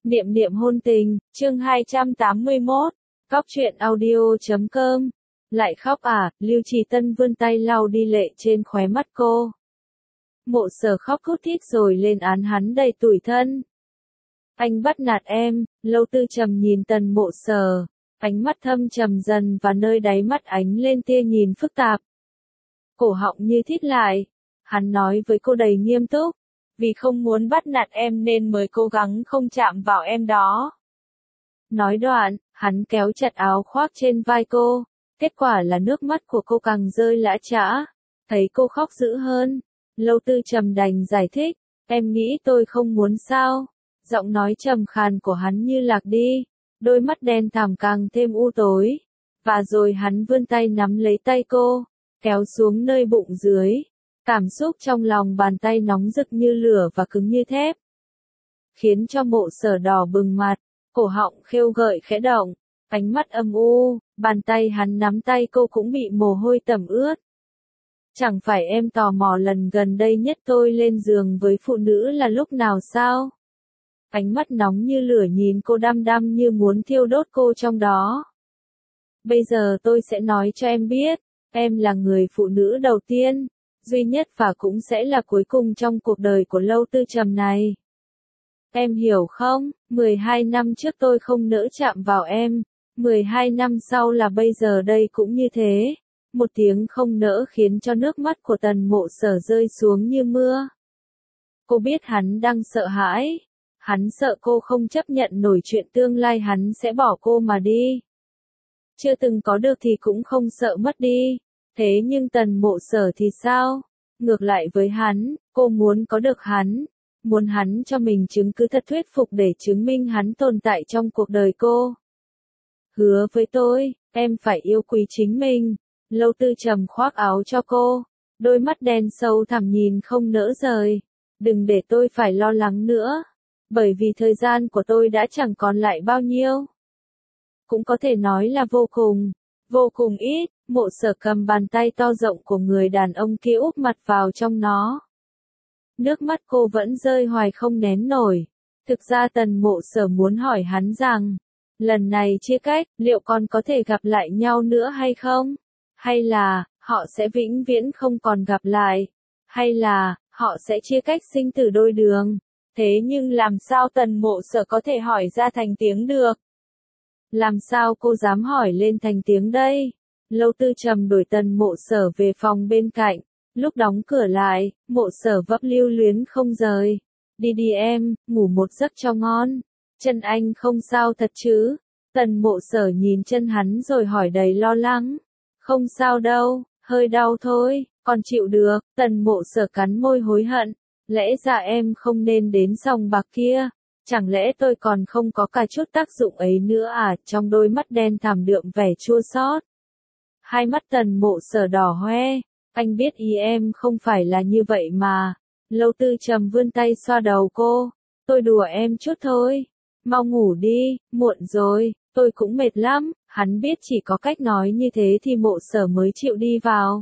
Niệm niệm hôn tình, chương 281, Cóc truyện audio.com. Lại khóc à, Lưu Trì Tân vươn tay lau đi lệ trên khóe mắt cô. Mộ Sở khóc thút thít rồi lên án hắn đầy tủi thân. Anh bắt nạt em, Lâu Tư Trầm nhìn Tần Mộ Sở, ánh mắt thâm trầm dần và nơi đáy mắt ánh lên tia nhìn phức tạp. Cổ họng như thít lại, hắn nói với cô đầy nghiêm túc. Vì không muốn bắt nạt em nên mới cố gắng không chạm vào em đó. Nói đoạn, hắn kéo chặt áo khoác trên vai cô, kết quả là nước mắt của cô càng rơi lã chã, thấy cô khóc dữ hơn. Lâu Tư Trầm đành giải thích, em nghĩ tôi không muốn sao. Giọng nói trầm khàn của hắn như lạc đi, đôi mắt đen thẳm càng thêm u tối. Và rồi hắn vươn tay nắm lấy tay cô, kéo xuống nơi bụng dưới. Cảm xúc trong lòng bàn tay nóng rực như lửa và cứng như thép, khiến cho Mộ Sở đỏ bừng mặt, cổ họng khêu gợi khẽ động, ánh mắt âm u, bàn tay hắn nắm tay cô cũng bị mồ hôi tẩm ướt. Chẳng phải em tò mò lần gần đây nhất tôi lên giường với phụ nữ là lúc nào sao? Ánh mắt nóng như lửa nhìn cô đăm đăm như muốn thiêu đốt cô trong đó. Bây giờ tôi sẽ nói cho em biết, em là người phụ nữ đầu tiên, duy nhất và cũng sẽ là cuối cùng trong cuộc đời của Lâu Tư Trầm này. Em hiểu không, 12 năm trước tôi không nỡ chạm vào em, 12 năm sau là bây giờ đây cũng như thế. Một tiếng không nỡ khiến cho nước mắt của Tần Mộ Sở rơi xuống như mưa. Cô biết hắn đang sợ hãi, hắn sợ cô không chấp nhận nổi chuyện tương lai hắn sẽ bỏ cô mà đi. Chưa từng có được thì cũng không sợ mất đi. Thế nhưng Tần Mộ Sở thì sao? Ngược lại với hắn, cô muốn có được hắn, muốn hắn cho mình chứng cứ thật thuyết phục để chứng minh hắn tồn tại trong cuộc đời cô. Hứa với tôi, em phải yêu quý chính mình. Lâu Tư Trầm khoác áo cho cô, đôi mắt đen sâu thẳm nhìn không nỡ rời. Đừng để tôi phải lo lắng nữa, bởi vì thời gian của tôi đã chẳng còn lại bao nhiêu. Cũng có thể nói là vô cùng ít. Mộ Sở cầm bàn tay to rộng của người đàn ông kia úp mặt vào trong nó. Nước mắt cô vẫn rơi hoài không nén nổi. Thực ra Tần Mộ Sở muốn hỏi hắn rằng, lần này chia cách, liệu còn có thể gặp lại nhau nữa hay không? Hay là, họ sẽ vĩnh viễn không còn gặp lại? Hay là, họ sẽ chia cách sinh tử đôi đường? Thế nhưng làm sao Tần Mộ Sở có thể hỏi ra thành tiếng được? Làm sao cô dám hỏi lên thành tiếng đây? Lâu Tư Trầm đuổi Tần Mộ Sở về phòng bên cạnh, lúc đóng cửa lại, Mộ Sở vấp lưu luyến không rời. Đi đi em, ngủ một giấc cho ngon. Chân anh không sao thật chứ? Tần Mộ Sở nhìn chân hắn rồi hỏi đầy lo lắng. Không sao đâu, hơi đau thôi, còn chịu được. Tần Mộ Sở cắn môi hối hận. Lẽ ra em không nên đến sòng bạc kia. Chẳng lẽ tôi còn không có cả chút tác dụng ấy nữa à? Trong đôi mắt đen thẳm đượm vẻ chua xót. Hai mắt Tần Mộ Sở đỏ hoe, anh biết ý em không phải là như vậy mà. Lâu Tư Trầm vươn tay xoa đầu cô, tôi đùa em chút thôi, mau ngủ đi, muộn rồi, tôi cũng mệt lắm. Hắn biết chỉ có cách nói như thế thì Mộ Sở mới chịu đi vào.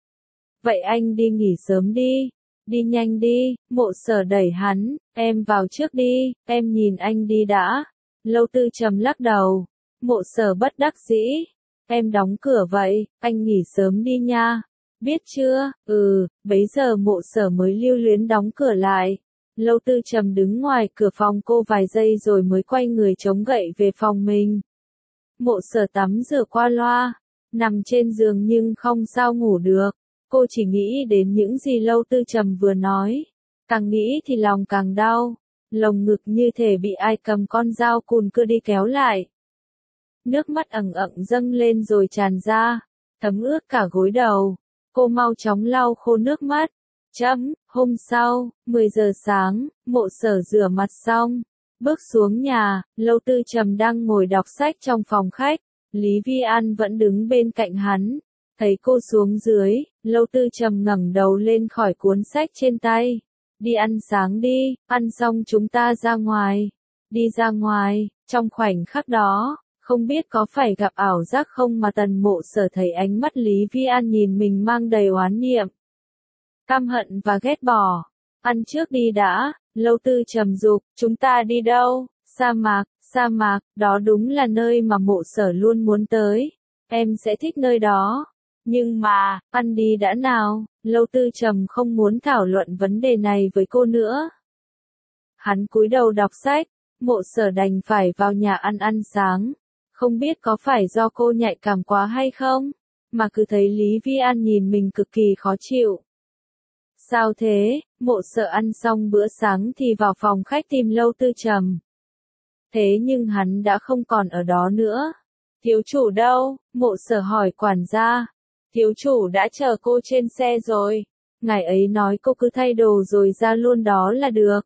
Vậy anh đi nghỉ sớm đi, đi nhanh đi. Mộ Sở đẩy hắn, em vào trước đi, em nhìn anh đi đã. Lâu Tư Trầm lắc đầu, Mộ Sở bất đắc dĩ. Em đóng cửa vậy, anh nghỉ sớm đi nha. Biết chưa? Bấy giờ Mộ Sở mới lưu luyến đóng cửa lại. Lâu Tư Trầm đứng ngoài cửa phòng cô vài giây rồi mới quay người chống gậy về phòng mình. Mộ Sở tắm rửa qua loa, nằm trên giường nhưng không sao ngủ được. Cô chỉ nghĩ đến những gì Lâu Tư Trầm vừa nói. Càng nghĩ thì lòng càng đau. Lồng ngực như thể bị ai cầm con dao cùn cưa đi kéo lại. Nước mắt ẩn ẩn dâng lên rồi tràn ra, thấm ướt cả gối đầu. Cô mau chóng lau khô nước mắt. Hôm sau, 10 giờ sáng, Mộ Sở rửa mặt xong, bước xuống nhà. Lâu Tư Trầm đang ngồi đọc sách trong phòng khách, Lý Vi An vẫn đứng bên cạnh hắn. Thấy cô xuống dưới, Lâu Tư Trầm ngẩng đầu lên khỏi cuốn sách trên tay. Đi ăn sáng đi, ăn xong chúng ta ra ngoài. Đi ra ngoài. Trong khoảnh khắc đó, không biết có phải gặp ảo giác không mà Tần Mộ Sở thấy ánh mắt Lý Vi An nhìn mình mang đầy oán niệm, căm hận và ghét bỏ. Ăn trước đi đã, Lâu Tư Trầm giục, chúng ta đi đâu? Sa mạc, đó đúng là nơi mà Mộ Sở luôn muốn tới. Em sẽ thích nơi đó. Nhưng mà, ăn đi đã nào, Lâu Tư Trầm không muốn thảo luận vấn đề này với cô nữa. Hắn cúi đầu đọc sách, Mộ Sở đành phải vào nhà ăn sáng. Không biết có phải do cô nhạy cảm quá hay không, mà cứ thấy Lý Vi An nhìn mình cực kỳ khó chịu. Sao thế? Mộ Sở ăn xong bữa sáng thì vào phòng khách tìm Lâu Tư Trầm. Thế nhưng hắn đã không còn ở đó nữa. Thiếu chủ đâu? Mộ Sở hỏi quản gia. Thiếu chủ đã chờ cô trên xe rồi. Ngài ấy nói cô cứ thay đồ rồi ra luôn đó là được.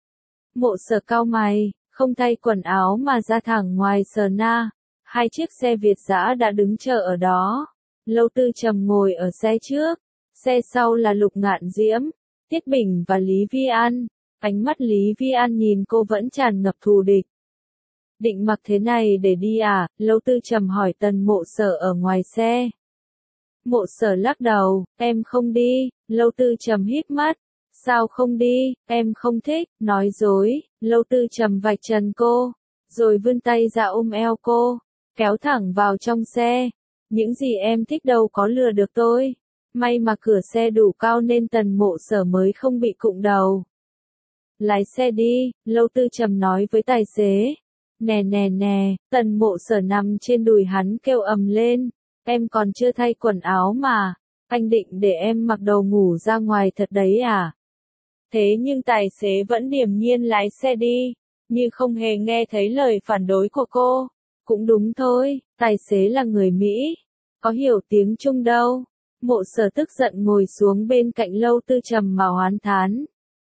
Mộ Sở cau mày, không thay quần áo mà ra thẳng ngoài Sở Na. Hai chiếc xe Việt dã đã đứng chờ ở đó. Lâu Tư Trầm ngồi ở xe trước. Xe sau là Lục Ngạn Diễm, Tiết Bình và Lý Vi An. Ánh mắt Lý Vi An nhìn cô vẫn tràn ngập thù địch. Định mặc thế này để đi à? Lâu Tư Trầm hỏi Tần Mộ Sở ở ngoài xe. Mộ Sở lắc đầu, em không đi. Lâu Tư Trầm híp mắt. Sao không đi, em không thích, nói dối. Lâu Tư Trầm vạch trần cô, rồi vươn tay ra ôm eo cô, kéo thẳng vào trong xe. Những gì em thích đâu có lừa được tôi. May mà cửa xe đủ cao nên Tần Mộ Sở mới không bị cụng đầu. Lái xe đi, Lâu Tư Trầm nói với tài xế. Nè nè nè, Tần Mộ Sở nằm trên đùi hắn kêu ầm lên. Em còn chưa thay quần áo mà, anh định để em mặc đồ ngủ ra ngoài thật đấy à? Thế nhưng tài xế vẫn điềm nhiên lái xe đi, như không hề nghe thấy lời phản đối của cô. Cũng đúng thôi, tài xế là người Mỹ, có hiểu tiếng Trung đâu. Mộ Sở tức giận ngồi xuống bên cạnh Lâu Tư Trầm mà oán thán.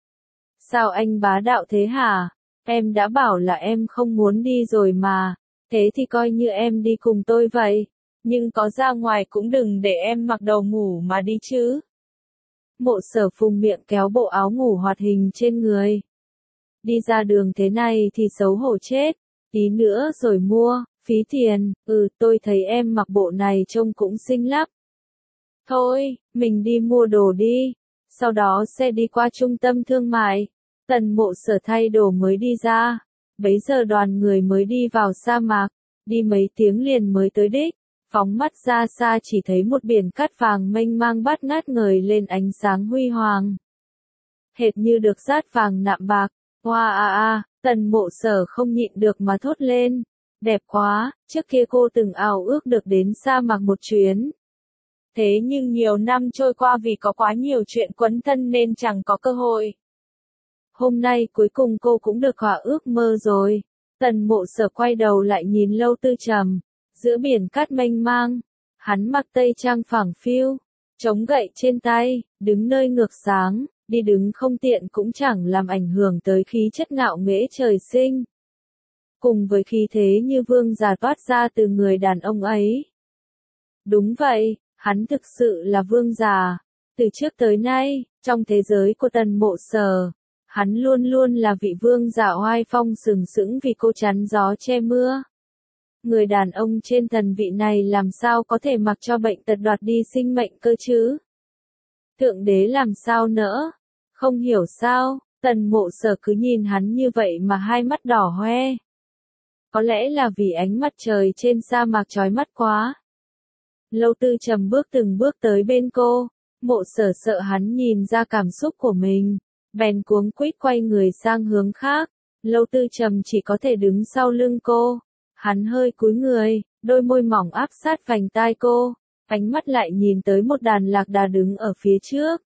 Sao anh bá đạo thế hả? Em đã bảo là em không muốn đi rồi mà, thế thì coi như em đi cùng tôi vậy. Nhưng có ra ngoài cũng đừng để em mặc đồ ngủ mà đi chứ. Mộ Sở phùng miệng kéo bộ áo ngủ hoạt hình trên người. Đi ra đường thế này thì xấu hổ chết, tí nữa rồi mua, phí tiền. Tôi thấy em mặc bộ này trông cũng xinh lắm. Thôi, mình đi mua đồ đi, sau đó sẽ đi qua trung tâm thương mại. Tần Mộ Sở thay đồ mới đi ra, bấy giờ đoàn người mới đi vào sa mạc, đi mấy tiếng liền mới tới đích. Phóng mắt ra xa chỉ thấy một biển cát vàng mênh mang bát ngát ngời lên ánh sáng huy hoàng. Hệt như được dát vàng nạm bạc. Wow, Tần Mộ Sở không nhịn được mà thốt lên. Đẹp quá, trước kia cô từng ao ước được đến sa mạc một chuyến. Thế nhưng nhiều năm trôi qua vì có quá nhiều chuyện quấn thân nên chẳng có cơ hội. Hôm nay cuối cùng cô cũng được thỏa ước mơ rồi. Tần Mộ Sở quay đầu lại nhìn Lâu Tư Trầm. Giữa biển cát mênh mang, hắn mặc tây trang phẳng phiu, chống gậy trên tay, đứng nơi ngược sáng, đi đứng không tiện cũng chẳng làm ảnh hưởng tới khí chất ngạo nghễ trời sinh. Cùng với khí thế như vương giả toát ra từ người đàn ông ấy. Đúng vậy, hắn thực sự là vương giả. Từ trước tới nay, trong thế giới của Tần Mộ Sở, hắn luôn luôn là vị vương giả oai phong sừng sững vì cô chắn gió che mưa. Người đàn ông trên thần vị này làm sao có thể mặc cho bệnh tật đoạt đi sinh mệnh cơ chứ? Thượng đế làm sao nỡ? Không hiểu sao, Tần Mộ Sở cứ nhìn hắn như vậy mà hai mắt đỏ hoe. Có lẽ là vì ánh mặt trời trên sa mạc chói mắt quá. Lâu Tư Trầm bước từng bước tới bên cô, Mộ Sở sợ hắn nhìn ra cảm xúc của mình, bèn cuống quýt quay người sang hướng khác. Lâu Tư Trầm chỉ có thể đứng sau lưng cô. Hắn hơi cúi người, đôi môi mỏng áp sát vành tai cô, ánh mắt lại nhìn tới một đàn lạc đà đứng ở phía trước.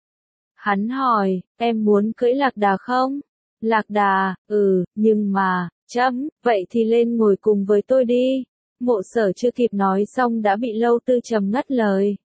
Hắn hỏi, em muốn cưỡi lạc đà không? Lạc đà, nhưng mà, vậy thì lên ngồi cùng với tôi đi. Mộ Sở chưa kịp nói xong đã bị Lâu Tư Trầm ngắt lời.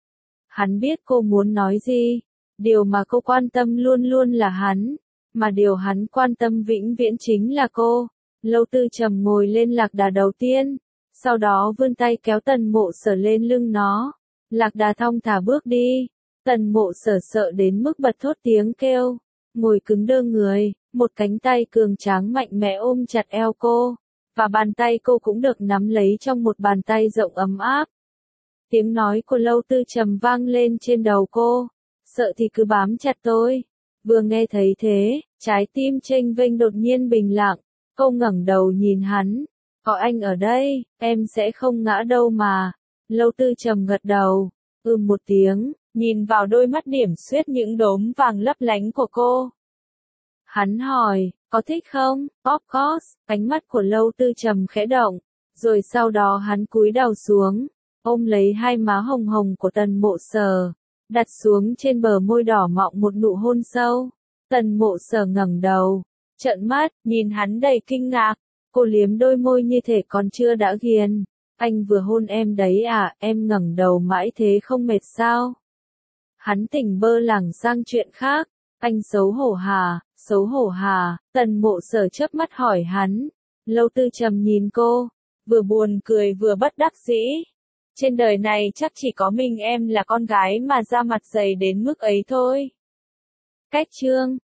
Hắn biết cô muốn nói gì, điều mà cô quan tâm luôn luôn là hắn, mà điều hắn quan tâm vĩnh viễn chính là cô. Lâu Tư Trầm ngồi lên lạc đà đầu tiên, sau đó vươn tay kéo Tần Mộ Sở lên lưng nó. Lạc đà thong thả bước đi, Tần Mộ Sở sợ đến mức bật thốt tiếng kêu, ngồi cứng đơ người, một cánh tay cường tráng mạnh mẽ ôm chặt eo cô, và bàn tay cô cũng được nắm lấy trong một bàn tay rộng ấm áp. Tiếng nói của Lâu Tư Trầm vang lên trên đầu cô, sợ thì cứ bám chặt tôi. Vừa nghe thấy thế, trái tim chênh vênh đột nhiên bình lặng. Cô ngẩng đầu nhìn hắn. Có anh ở đây, em sẽ không ngã đâu mà. Lâu Tư Trầm gật đầu. Một tiếng, nhìn vào đôi mắt điểm xuyết những đốm vàng lấp lánh của cô. Hắn hỏi, có thích không? Of course, ánh mắt của Lâu Tư Trầm khẽ động. Rồi sau đó hắn cúi đầu xuống, ôm lấy hai má hồng hồng của Tần Mộ Sở, đặt xuống trên bờ môi đỏ mọng một nụ hôn sâu. Tần Mộ Sở ngẩng đầu, trợn mắt, nhìn hắn đầy kinh ngạc. Cô liếm đôi môi như thể còn chưa đã ghiền. Anh vừa hôn em đấy à, em ngẩng đầu mãi thế không mệt sao? Hắn tỉnh bơ lảng sang chuyện khác. Anh xấu hổ hả, xấu hổ hả? Tần Mộ Sở chớp mắt hỏi hắn. Lâu Tư Trầm nhìn cô, vừa buồn cười vừa bất đắc dĩ. Trên đời này chắc chỉ có mình em là con gái mà da mặt dày đến mức ấy thôi. Cách chương